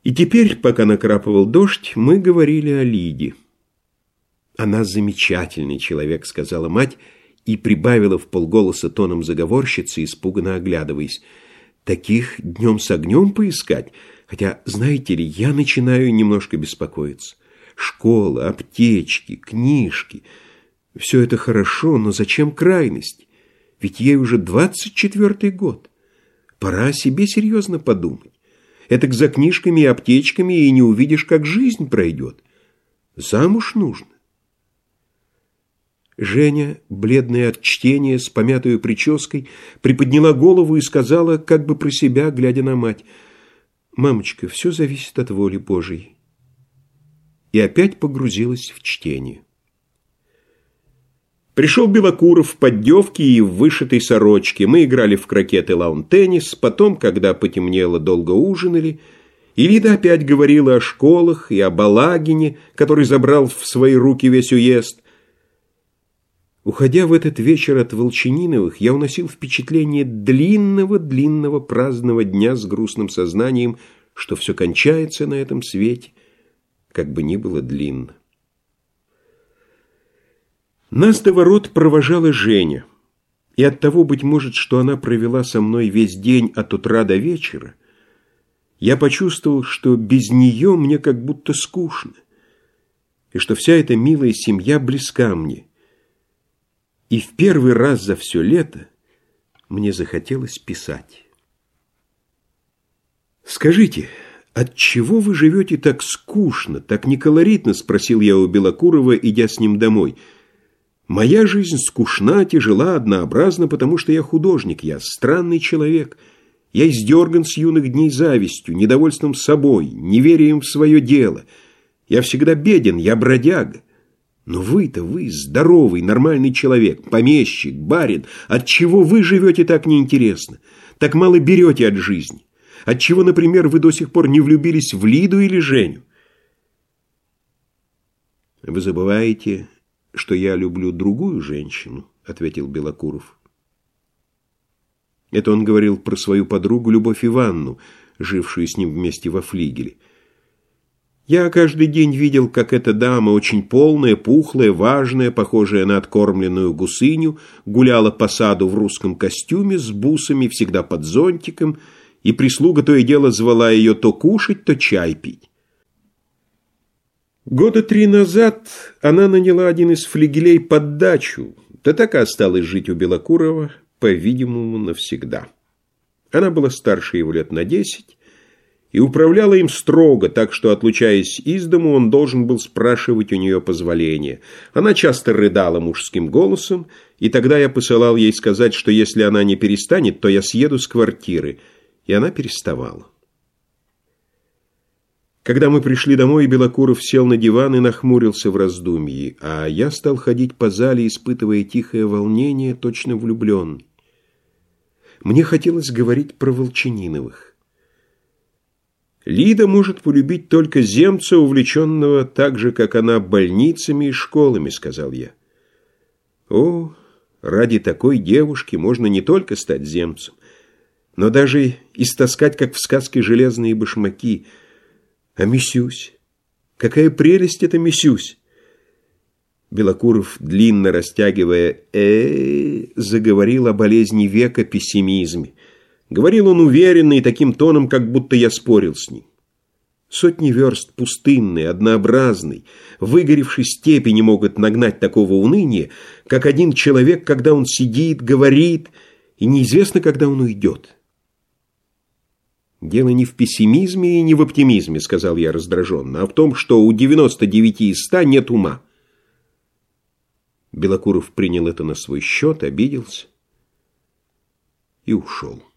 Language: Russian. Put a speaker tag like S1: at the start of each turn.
S1: И теперь, пока накрапывал дождь, мы говорили о Лиде. «Она замечательный человек», — сказала мать, и прибавила вполголоса тоном заговорщицы, испуганно оглядываясь. «Таких днем с огнем поискать? Хотя, знаете ли, я начинаю немножко беспокоиться. Школа, аптечки, книжки — все это хорошо, но зачем крайность? Ведь ей уже 24-й год. Пора о себе серьезно подумать. Этак за книжками и аптечками и не увидишь, как жизнь пройдет. Замуж нужно». Женя, бледная от чтения, с помятой прической, приподняла голову и сказала, как бы про себя, глядя на мать: «Мамочка, все зависит от воли Божией». И опять погрузилась в чтение. Пришел Белокуров в поддевке и в вышитой сорочке. Мы играли в крокет и лаун-теннис. Потом, когда потемнело, долго ужинали. И Лида опять говорила о школах и о Балагине, который забрал в свои руки весь уезд. Уходя в этот вечер от Волчениновых, я уносил впечатление длинного праздного дня с грустным сознанием, что все кончается на этом свете, как бы ни было длинно. Нас до ворот провожала Женя, и оттого, быть может, что она провела со мной весь день от утра до вечера, я почувствовал, что без нее мне как будто скучно, и что вся эта милая семья близка мне. И в первый раз за все лето мне захотелось писать. «Скажите, отчего вы живете так скучно, так неколоритно?» — спросил я у Белокурова, идя с ним домой. «Моя жизнь скучна, тяжела, однообразна, потому что я художник, я странный человек. Я издерган с юных дней завистью, недовольством собой, неверием в свое дело. Я всегда беден, я бродяга. Но вы-то, вы здоровый, нормальный человек, помещик, барин. Отчего вы живете так неинтересно, так мало берете от жизни? Отчего, например, вы до сих пор не влюбились в Лиду или Женю?» «Вы забываете, что я люблю другую женщину», — ответил Белокуров. Это он говорил про свою подругу Любовь Ивановну, жившую с ним вместе во флигеле. Я каждый день видел, как эта дама, очень полная, пухлая, важная, похожая на откормленную гусыню, гуляла по саду в русском костюме с бусами, всегда под зонтиком, и прислуга то и дело звала ее то кушать, то чай пить. Года 3 назад она наняла один из флигелей под дачу, да так и осталась жить у Белокурова, по-видимому, навсегда. Она была старше его лет на 10, и управляла им строго, так что, отлучаясь из дому, он должен был спрашивать у нее позволения. Она часто рыдала мужским голосом, и тогда я посылал ей сказать, что если она не перестанет, то я съеду с квартиры, и она переставала. Когда мы пришли домой, Белокуров сел на диван и нахмурился в раздумье, а я стал ходить по зале, испытывая тихое волнение, точно влюбленный. Мне хотелось говорить про Волчениновых. Лида может полюбить только земца, увлеченного так же, как она, больницами и школами, — сказал я. О, ради такой девушки можно не только стать земцем, но даже истаскать, как в сказке, железные башмаки. А Мисюсь? Какая прелесть это Мисюсь! Белокуров, длинно растягивая заговорил о болезни века, пессимизме. Говорил он уверенно и таким тоном, как будто я спорил с ним. Сотни верст пустынной, однообразной, выгоревшей степи не могут нагнать такого уныния, как один человек, когда он сидит, говорит, и неизвестно, когда он уйдет. «Дело не в пессимизме и не в оптимизме, — сказал я раздраженно, — а в том, что у 99 из 100 нет ума». Белокуров принял это на свой счет, обиделся и ушел.